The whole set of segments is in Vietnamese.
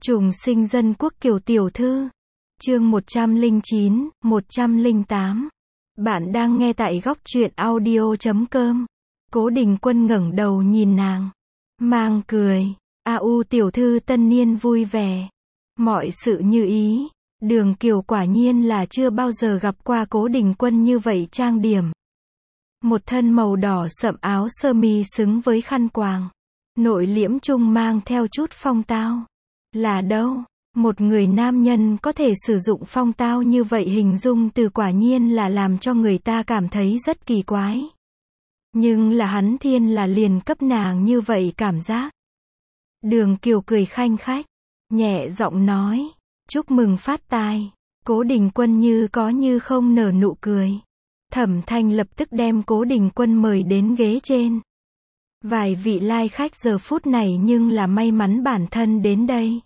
Trùng sinh dân quốc Kiều tiểu thư. Chương 109, 108. Bạn đang nghe tại góc truyện audio.com. Cố Đình Quân ngẩng đầu nhìn nàng, mang cười. Tiểu thư tân niên vui vẻ. Mọi sự như ý. Đường Kiều quả nhiên là chưa bao giờ gặp qua Cố Đình Quân như vậy trang điểm. Một thân màu đỏ sậm áo sơ mi xứng với khăn quàng. Nội liễm trung mang theo chút phong tao. Là đâu? Một người nam nhân có thể sử dụng phong tao như vậy hình dung từ quả nhiên là làm cho người ta cảm thấy rất kỳ quái. Nhưng là hắn thiên là liền cấp nàng như vậy cảm giác. Đường Kiều cười khanh khách, nhẹ giọng nói, chúc mừng phát tài. Cố Đình Quân như có như không nở nụ cười. Thẩm Thanh lập tức đem Cố Đình Quân mời đến ghế trên. Vài vị lai khách giờ phút này nhưng là may mắn bản thân đến đây.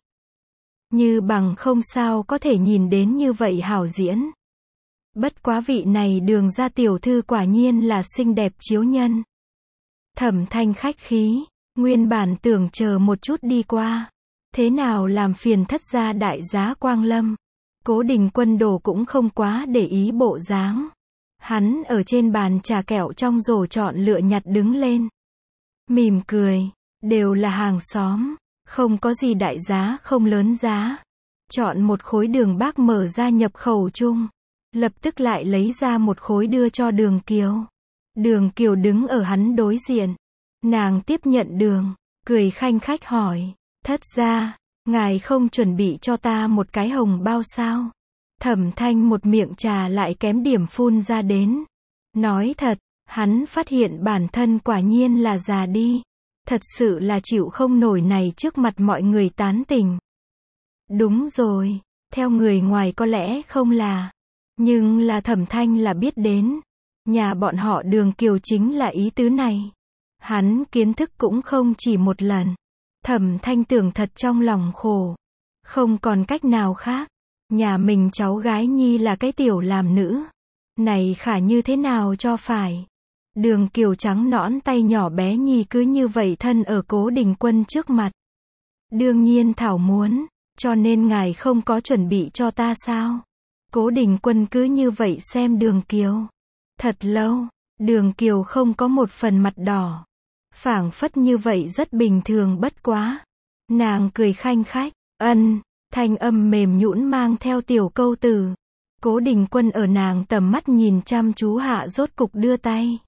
Như bằng không sao có thể nhìn đến như vậy hảo diễn. Bất quá vị này Đường gia tiểu thư quả nhiên là xinh đẹp chiếu nhân. Thẩm Thanh khách khí, nguyên bản tưởng chờ một chút đi qua. Thế nào làm phiền thất gia đại giá Quang Lâm. Cố Đình Quân đồ cũng không quá để ý bộ dáng. Hắn ở trên bàn trà kẹo trong rổ chọn lựa nhặt đứng lên. Mỉm cười, đều là hàng xóm, không có gì đại giá không lớn giá. Chọn một khối đường bác mở ra nhập khẩu chung. Lập tức lại lấy ra một khối đưa cho Đường Kiều. Đường Kiều đứng ở hắn đối diện. Nàng tiếp nhận đường, cười khanh khách hỏi, thất gia, ngài không chuẩn bị cho ta một cái hồng bao sao? Thẩm Thanh một miệng trà lại kém điểm phun ra đến. Nói thật, hắn phát hiện bản thân quả nhiên là già đi. Thật sự là chịu không nổi này trước mặt mọi người tán tình. Đúng rồi, theo người ngoài có lẽ không là. Nhưng là Thẩm Thanh là biết đến. Nhà bọn họ Đường Kiều chính là ý tứ này. Hắn kiến thức cũng không chỉ một lần. Thẩm Thanh tưởng thật trong lòng khổ. Không còn cách nào khác. Nhà mình cháu gái nhi là cái tiểu làm nữ. Này khả như thế nào cho phải. Đường Kiều trắng nõn tay nhỏ bé nhi cứ như vậy thân ở Cố Đình Quân trước mặt. Đương nhiên thảo muốn, cho nên ngài không có chuẩn bị cho ta sao? Cố Đình Quân cứ như vậy xem Đường Kiều. Thật lâu, Đường Kiều không có một phần mặt đỏ. Phảng phất như vậy rất bình thường bất quá. Nàng cười khanh khách, thanh âm mềm nhũn mang theo tiểu câu từ. Cố Đình Quân ở nàng tầm mắt nhìn chăm chú hạ rốt cục đưa tay.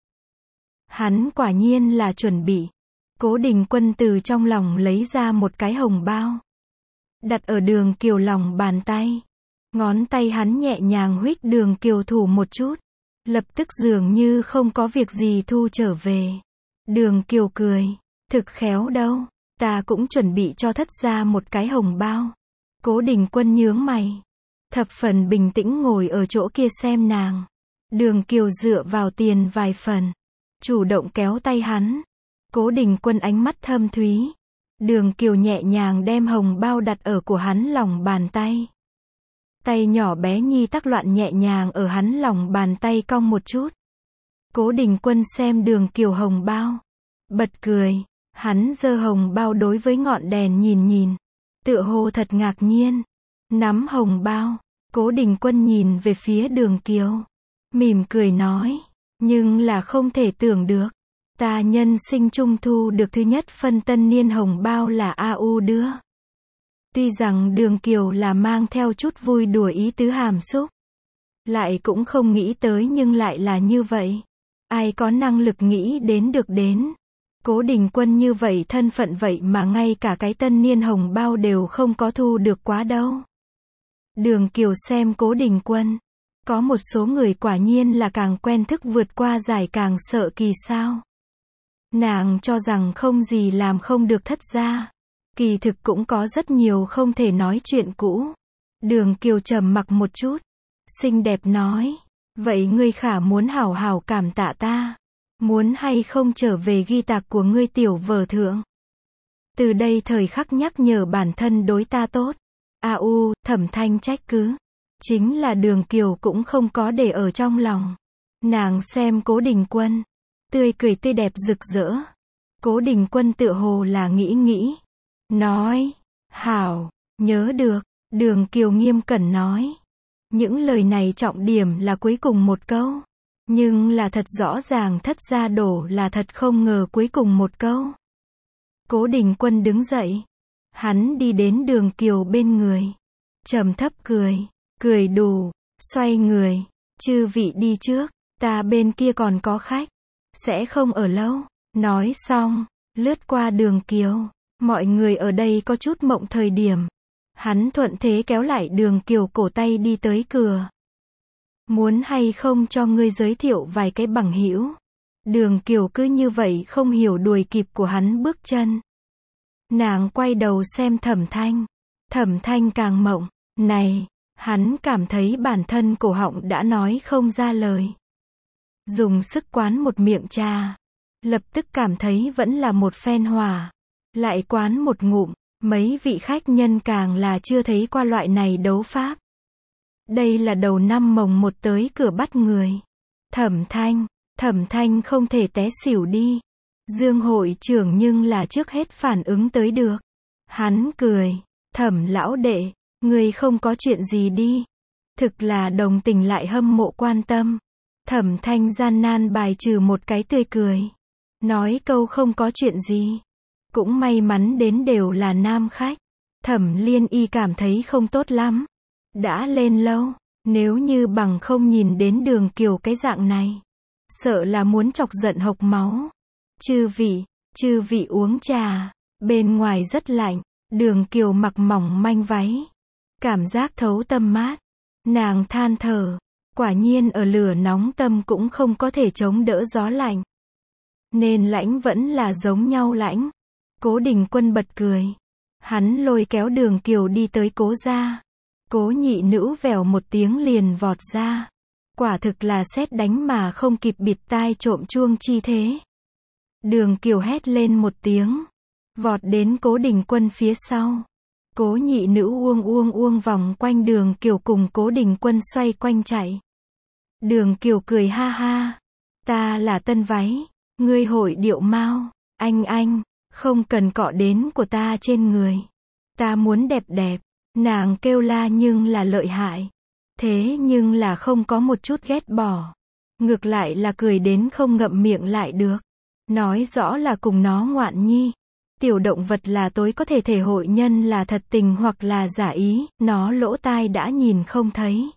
Hắn quả nhiên là chuẩn bị. Cố Đình Quân từ trong lòng lấy ra một cái hồng bao. Đặt ở Đường Kiều lòng bàn tay. Ngón tay hắn nhẹ nhàng huých Đường Kiều thủ một chút. Lập tức dường như không có việc gì thu trở về. Đường Kiều cười. Thực khéo đâu. Ta cũng chuẩn bị cho thất gia một cái hồng bao. Cố Đình Quân nhướng mày. Thập phần bình tĩnh ngồi ở chỗ kia xem nàng. Đường Kiều dựa vào tiền vài phần. Chủ động kéo tay hắn. Cố Đình Quân ánh mắt thâm thúy. Đường Kiều nhẹ nhàng đem hồng bao đặt ở của hắn lòng bàn tay. Tay nhỏ bé nhi tắc loạn nhẹ nhàng ở hắn lòng bàn tay cong một chút. Cố Đình Quân xem Đường Kiều hồng bao. Bật cười. Hắn giơ hồng bao đối với ngọn đèn nhìn. Tựa hồ thật ngạc nhiên. Nắm hồng bao. Cố Đình Quân nhìn về phía Đường Kiều. Mỉm cười nói. Nhưng là không thể tưởng được. Ta nhân sinh trung thu được thứ nhất phân tân niên hồng bao là đưa. Tuy rằng Đường Kiều là mang theo chút vui đùa ý tứ hàm xúc. Lại cũng không nghĩ tới nhưng lại là như vậy. Ai có năng lực nghĩ đến được đến. Cố Đình Quân như vậy thân phận vậy mà ngay cả cái tân niên hồng bao đều không có thu được quá đâu. Đường Kiều xem Cố Đình Quân. Có một số người quả nhiên là càng quen thức vượt qua giải càng sợ kỳ sao. Nàng cho rằng không gì làm không được thất gia. Kỳ thực cũng có rất nhiều không thể nói chuyện cũ. Đường Kiều trầm mặc một chút. Xinh đẹp nói. Vậy ngươi khả muốn hảo hảo cảm tạ ta. Muốn hay không trở về ghi tạc của ngươi tiểu vở thượng. Từ đây thời khắc nhắc nhở bản thân đối ta tốt. Thẩm Thanh trách cứ. Chính là Đường Kiều cũng không có để ở trong lòng. Nàng xem Cố Đình Quân. Tươi cười tươi đẹp rực rỡ. Cố Đình Quân tựa hồ là nghĩ. Nói. Hảo. Nhớ được, Đường Kiều nghiêm cẩn nói. Những lời này trọng điểm là cuối cùng một câu. Nhưng là thật rõ ràng thất gia đổ là thật không ngờ cuối cùng một câu. Cố Đình Quân đứng dậy. Hắn đi đến Đường Kiều bên người. Trầm thấp cười. Cười đủ. Xoay người. Chư vị đi trước. Ta bên kia còn có khách. Sẽ không ở lâu. Nói xong. Lướt qua Đường Kiều. Mọi người ở đây có chút mộng thời điểm. Hắn thuận thế kéo lại Đường Kiều cổ tay đi tới cửa. Muốn hay không cho ngươi giới thiệu vài cái bằng hữu. Đường Kiều cứ như vậy không hiểu đuổi kịp của hắn bước chân. Nàng quay đầu xem Thẩm Thanh. Thẩm Thanh càng mộng. Này, hắn cảm thấy bản thân cổ họng đã nói không ra lời. Dùng sức quán một miệng trà. Lập tức cảm thấy vẫn là một phen hỏa. Lại quán một ngụm. Mấy vị khách nhân càng là chưa thấy qua loại này đấu pháp. Đây là đầu năm mồng một tới cửa bắt người. Thẩm Thanh không thể té xỉu đi. Dương hội trưởng nhưng là trước hết phản ứng tới được. Hắn cười. Thẩm lão đệ, người không có chuyện gì đi. Thực là đồng tình lại hâm mộ quan tâm. Thẩm Thanh gian nan bài trừ một cái tươi cười. Nói câu không có chuyện gì. Cũng may mắn đến đều là nam khách. Thẩm Liên Y cảm thấy không tốt lắm. Đã lên lâu, nếu như bằng không nhìn đến Đường Kiều cái dạng này. Sợ là muốn chọc giận hộc máu. Chư vị uống trà. Bên ngoài rất lạnh. Đường Kiều mặc mỏng manh váy. Cảm giác thấu tâm mát. Nàng than thở. Quả nhiên ở lửa nóng tâm cũng không có thể chống đỡ gió lạnh. Nên lãnh vẫn là giống nhau lãnh. Cố Đình Quân bật cười. Hắn lôi kéo Đường Kiều đi tới Cố gia. Cố nhị nữ vèo một tiếng liền vọt ra. Quả thực là sét đánh mà không kịp bịt tai trộm chuông chi thế. Đường Kiều hét lên một tiếng. Vọt đến Cố Đình Quân phía sau. Cố nhị nữ uông vòng quanh Đường Kiều cùng Cố Đình Quân xoay quanh chạy. Đường Kiều cười ha ha. Ta là tân váy. Ngươi hội điệu mau. Anh. Không cần cọ đến của ta trên người. Ta muốn đẹp đẹp. Nàng kêu la nhưng là lợi hại. Thế nhưng là không có một chút ghét bỏ. Ngược lại là cười đến không ngậm miệng lại được. Nói rõ là cùng nó ngoạn nhi. Tiểu động vật là tối có thể thể hội nhân là thật tình hoặc là giả ý. Nó lỗ tai đã nhìn không thấy.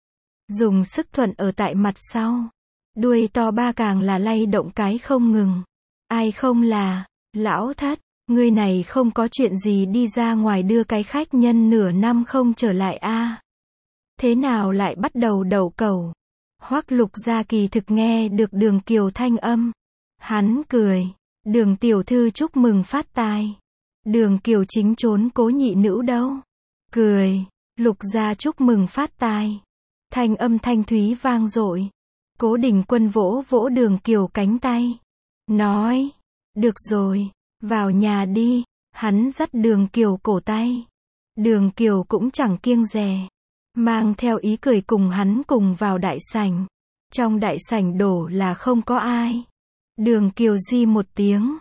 Dùng sức thuận ở tại mặt sau. Đuôi to ba càng là lay động cái không ngừng. Ai không là... Lão thất, ngươi này không có chuyện gì đi ra ngoài đưa cái khách nhân nửa năm không trở lại a? Thế nào lại bắt đầu đậu cầu? Hoắc Lục Gia kỳ thực nghe được Đường Kiều thanh âm. Hắn cười. Đường tiểu thư chúc mừng phát tài. Đường Kiều chính trốn Cố nhị nữ đâu. Cười. Lục Gia chúc mừng phát tài. Thanh âm thanh thúy vang dội. Cố Đình Quân vỗ vỗ Đường Kiều cánh tay. Nói. Được rồi, vào nhà đi. Hắn dắt Đường Kiều cổ tay. Đường Kiều cũng chẳng kiêng dè. Mang theo ý cười cùng hắn cùng vào đại sảnh. Trong đại sảnh đổ là không có ai. Đường Kiều di một tiếng.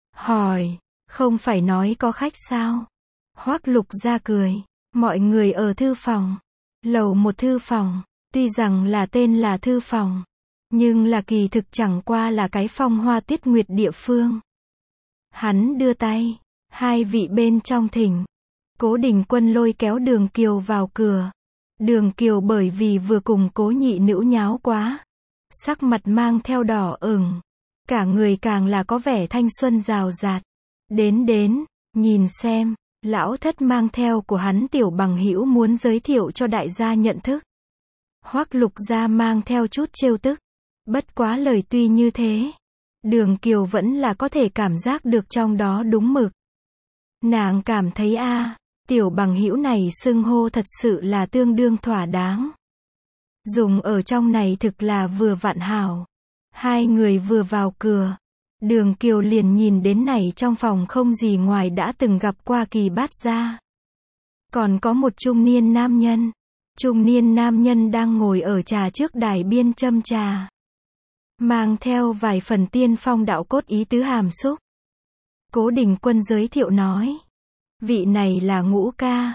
Hỏi, không phải nói có khách sao? Hoắc Lục Gia cười. Mọi người ở thư phòng. Lầu một thư phòng. Tuy rằng là tên là thư phòng. Nhưng là kỳ thực chẳng qua là cái phong hoa tuyết nguyệt địa phương. Hắn đưa tay. Hai vị bên trong thỉnh. Cố Đình Quân lôi kéo Đường Kiều vào cửa. Đường Kiều bởi vì vừa cùng Cố nhị nữ nháo quá. Sắc mặt mang theo đỏ ửng. Cả người càng là có vẻ thanh xuân rào rạt. Đến, nhìn xem. Lão thất mang theo của hắn tiểu bằng hữu muốn giới thiệu cho đại gia nhận thức. Hoắc Lục Gia mang theo chút trêu tức. Bất quá lời tuy như thế. Đường Kiều vẫn là có thể cảm giác được trong đó đúng mực. Nàng cảm thấy tiểu bằng hữu này xưng hô thật sự là tương đương thỏa đáng. Dùng ở trong này thực là vừa vặn hảo. Hai người vừa vào cửa. Đường Kiều liền nhìn đến này trong phòng không gì ngoài đã từng gặp qua Kỳ Bát gia. Còn có một trung niên nam nhân. Trung niên nam nhân đang ngồi ở trà trước đài biên châm trà. Mang theo vài phần tiên phong đạo cốt ý tứ hàm xúc. Cố Đình Quân giới thiệu nói. Vị này là Ngũ ca.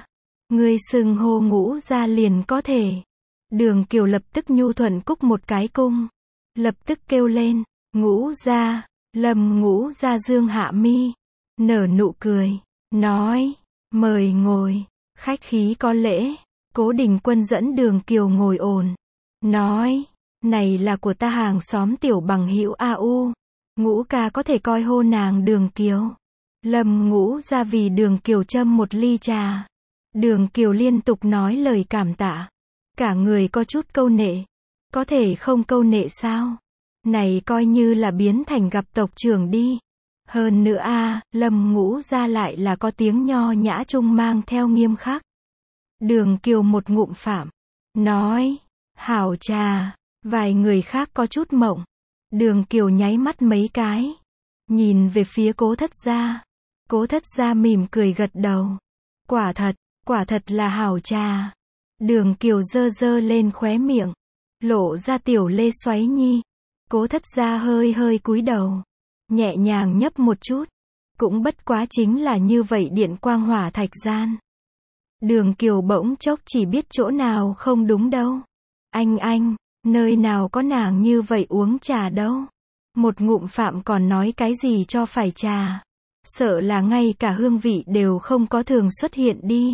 Ngươi xưng hô Ngũ gia liền có thể. Đường Kiều lập tức nhu thuận cúc một cái cung. Lập tức kêu lên, Ngũ gia. Lâm Ngũ gia dương hạ mi. Nở nụ cười. Nói, mời ngồi. Khách khí có lễ. Cố Đình Quân dẫn Đường Kiều ngồi ổn. Nói, này là của ta hàng xóm tiểu bằng hữu A.U. Ngũ ca có thể coi hô nàng Đường Kiều. Lâm Ngũ gia vì Đường Kiều châm một ly trà. Đường Kiều liên tục nói lời cảm tạ. Cả người có chút câu nệ. Có thể không câu nệ sao? Này coi như là biến thành gặp tộc trưởng đi. Hơn nữa Lâm Ngũ gia lại là có tiếng nho nhã trung mang theo nghiêm khắc. Đường Kiều một ngụm phạm. Nói, hảo trà. Vài người khác có chút mộng. Đường Kiều nháy mắt mấy cái. Nhìn về phía Cố thất gia. Cố thất gia mỉm cười gật đầu. Quả thật là hảo trà. Đường Kiều giơ giơ lên khóe miệng. Lộ ra tiểu lê xoáy nhi. Cố thất gia hơi hơi cúi đầu. Nhẹ nhàng nhấp một chút. Cũng bất quá chính là như vậy điện quang hỏa thạch gian. Đường Kiều bỗng chốc chỉ biết chỗ nào không đúng đâu. Anh, nơi nào có nàng như vậy uống trà đâu. Một ngụm phạm còn nói cái gì cho phải trà. Sợ là ngay cả hương vị đều không có thường xuất hiện đi.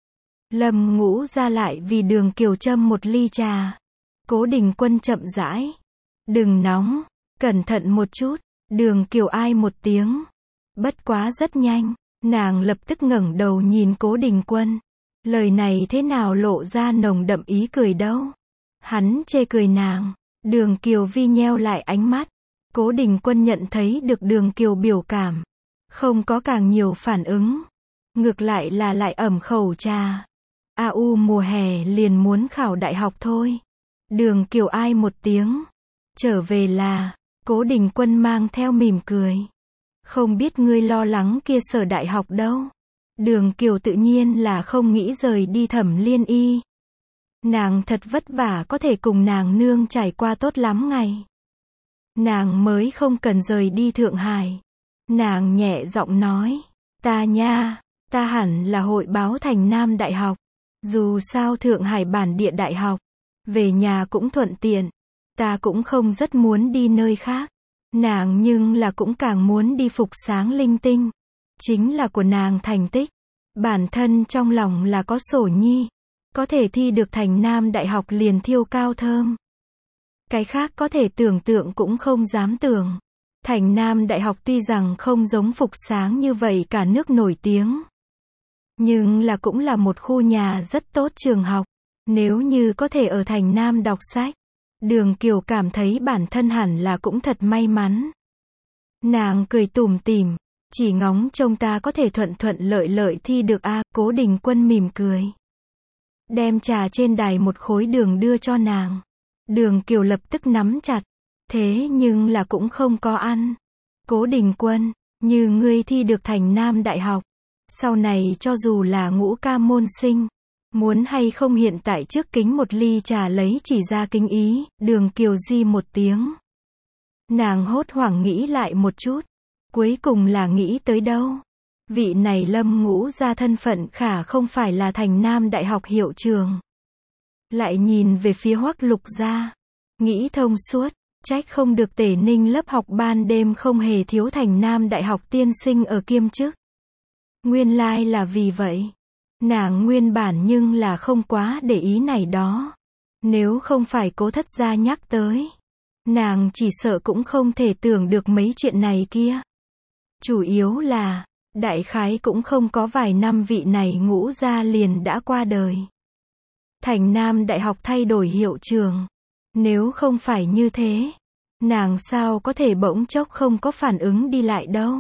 Lâm Ngũ gia lại vì Đường Kiều châm một ly trà. Cố Đình Quân chậm rãi. Đừng nóng, cẩn thận một chút. Đường Kiều ai một tiếng. Bất quá rất nhanh, nàng lập tức ngẩng đầu nhìn Cố Đình Quân. Lời này thế nào lộ ra nồng đậm ý cười đâu. Hắn chê cười nàng. Đường Kiều vi nheo lại ánh mắt. Cố Đình Quân nhận thấy được Đường Kiều biểu cảm. Không có càng nhiều phản ứng. Ngược lại là lại ẩm khẩu trà. A.U. mùa hè liền muốn khảo đại học thôi. Đường Kiều ai một tiếng. Trở về là, Cố Đình Quân mang theo mỉm cười. Không biết ngươi lo lắng kia sở đại học đâu. Đường Kiều tự nhiên là không nghĩ rời đi Thẩm Liên Y. Nàng thật vất vả có thể cùng nàng nương trải qua tốt lắm ngày. Nàng mới không cần rời đi Thượng Hải. Nàng nhẹ giọng nói, ta hẳn là hội báo Thành Nam Đại học. Dù sao Thượng Hải bản địa đại học, về nhà cũng thuận tiện. Ta cũng không rất muốn đi nơi khác. Nàng nhưng là cũng càng muốn đi phục sáng linh tinh. Chính là của nàng thành tích. Bản thân trong lòng là có sổ nhi. Có thể thi được Thành Nam Đại học liền thiêu cao thơm. Cái khác có thể tưởng tượng cũng không dám tưởng. Thành Nam Đại học tuy rằng không giống phục sáng như vậy cả nước nổi tiếng. Nhưng là cũng là một khu nhà rất tốt trường học. Nếu như có thể ở Thành Nam đọc sách. Đường Kiều cảm thấy bản thân hẳn là cũng thật may mắn. Nàng cười tủm tỉm. Chỉ ngóng trông ta có thể thuận thuận lợi lợi thi được Cố Đình Quân mỉm cười. Đem trà trên đài một khối đường đưa cho nàng. Đường Kiều lập tức nắm chặt. Thế nhưng là cũng không có ăn. Cố Đình Quân, như ngươi thi được Thành Nam Đại học. Sau này cho dù là ngũ ca môn sinh. Muốn hay không hiện tại trước kính một ly trà lấy chỉ ra kính ý. Đường Kiều di một tiếng. Nàng hốt hoảng nghĩ lại một chút. Cuối cùng là nghĩ tới đâu. Vị này Lâm Ngũ gia thân phận khả không phải là Thành Nam Đại học hiệu trường. Lại nhìn về phía Hoắc Lục gia. Nghĩ thông suốt. Trách không được Tể Ninh lớp học ban đêm không hề thiếu Thành Nam Đại học tiên sinh ở kiêm chức. Nguyên lai là vì vậy. Nàng nguyên bản nhưng là không quá để ý này đó. Nếu không phải Cố thất gia nhắc tới. Nàng chỉ sợ cũng không thể tưởng được mấy chuyện này kia. Chủ yếu là, đại khái cũng không có vài năm vị này Ngũ gia liền đã qua đời. Thành Nam Đại học thay đổi hiệu trường. Nếu không phải như thế, nàng sao có thể bỗng chốc không có phản ứng đi lại đâu.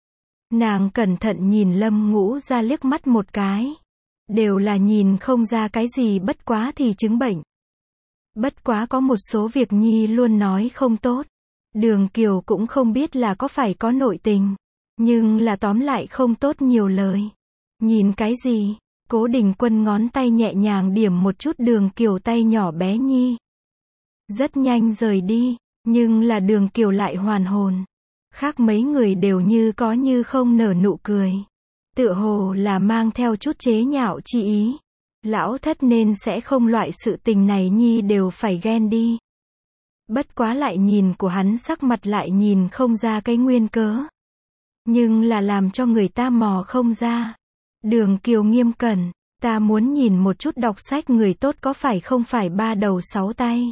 Nàng cẩn thận nhìn Lâm Ngũ gia liếc mắt một cái. Đều là nhìn không ra cái gì bất quá thì chứng bệnh. Bất quá có một số việc nhi luôn nói không tốt. Đường Kiều cũng không biết là có phải có nội tình. Nhưng là tóm lại không tốt nhiều lời. Nhìn cái gì? Cố Đình Quân ngón tay nhẹ nhàng điểm một chút Đường Kiều tay nhỏ bé nhi. Rất nhanh rời đi. Nhưng là Đường Kiều lại hoàn hồn. Khác mấy người đều như có như không nở nụ cười. Tựa hồ là mang theo chút chế nhạo chi ý. Lão thất nên sẽ không loại sự tình này nhi đều phải ghen đi. Bất quá lại nhìn của hắn sắc mặt lại nhìn không ra cái nguyên cớ. Nhưng là làm cho người ta mò không ra. Đường Kiều nghiêm cẩn, ta muốn nhìn một chút đọc sách người tốt có phải không phải ba đầu sáu tay.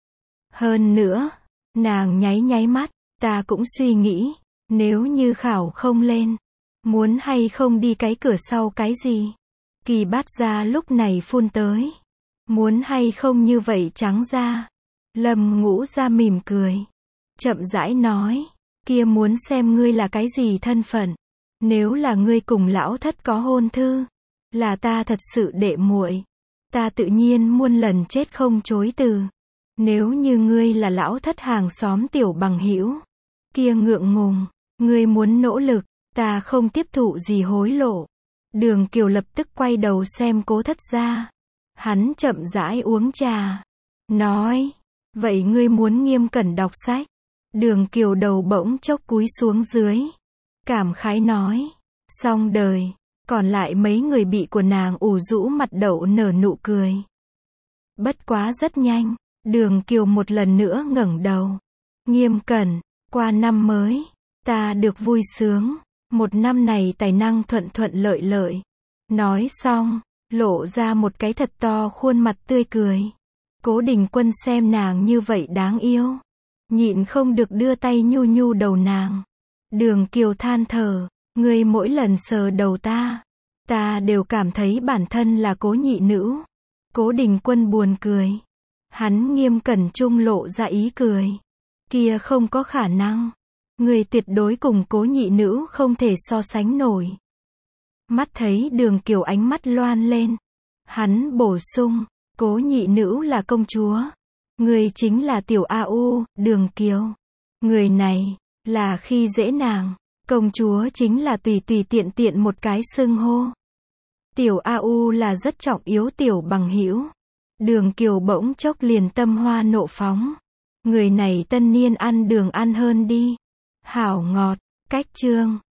Hơn nữa, nàng nháy nháy mắt, ta cũng suy nghĩ, nếu như khảo không lên, muốn hay không đi cái cửa sau cái gì. Kỳ Bát Gia lúc này phun tới. Muốn hay không như vậy trắng ra. Lâm Ngũ Gia mỉm cười. Chậm rãi nói, kia muốn xem ngươi là cái gì thân phận. Nếu là ngươi cùng lão thất có hôn thư, là ta thật sự đệ muội, ta tự nhiên muôn lần chết không chối từ. Nếu như ngươi là lão thất hàng xóm tiểu bằng hữu, kia ngượng ngùng, ngươi muốn nỗ lực, ta không tiếp thụ gì hối lộ. Đường Kiều lập tức quay đầu xem Cố Thất Gia. Hắn chậm rãi uống trà, nói, vậy ngươi muốn nghiêm cẩn đọc sách. Đường Kiều đầu bỗng chốc cúi xuống dưới, cảm khái nói, xong đời. Còn lại mấy người bị của nàng ủ rũ mặt đậu nở nụ cười. Bất quá rất nhanh, Đường Kiều một lần nữa ngẩng đầu. Nghiêm cẩn, qua năm mới, ta được vui sướng. Một năm này tài năng thuận thuận lợi lợi. Nói xong, lộ ra một cái thật to khuôn mặt tươi cười. Cố Đình Quân xem nàng như vậy đáng yêu, nhịn không được đưa tay nhu nhu đầu nàng. Đường Kiều than thở, ngươi mỗi lần sờ đầu ta đều cảm thấy bản thân là Cố nhị nữ. Cố Đình Quân buồn cười. Hắn nghiêm cẩn trung lộ ra ý cười. Kia không có khả năng. Người tuyệt đối cùng Cố nhị nữ không thể so sánh nổi. Mắt thấy Đường Kiều ánh mắt loan lên. Hắn bổ sung, Cố nhị nữ là công chúa. Người chính là tiểu A.U, Đường Kiều. Người này, là khi dễ nàng. Công chúa chính là tùy tiện tiện một cái xưng hô. Tiểu A.U là rất trọng yếu tiểu bằng hữu. Đường Kiều bỗng chốc liền tâm hoa nộ phóng. Người này tân niên ăn đường ăn hơn đi. Hảo ngọt, cách chương.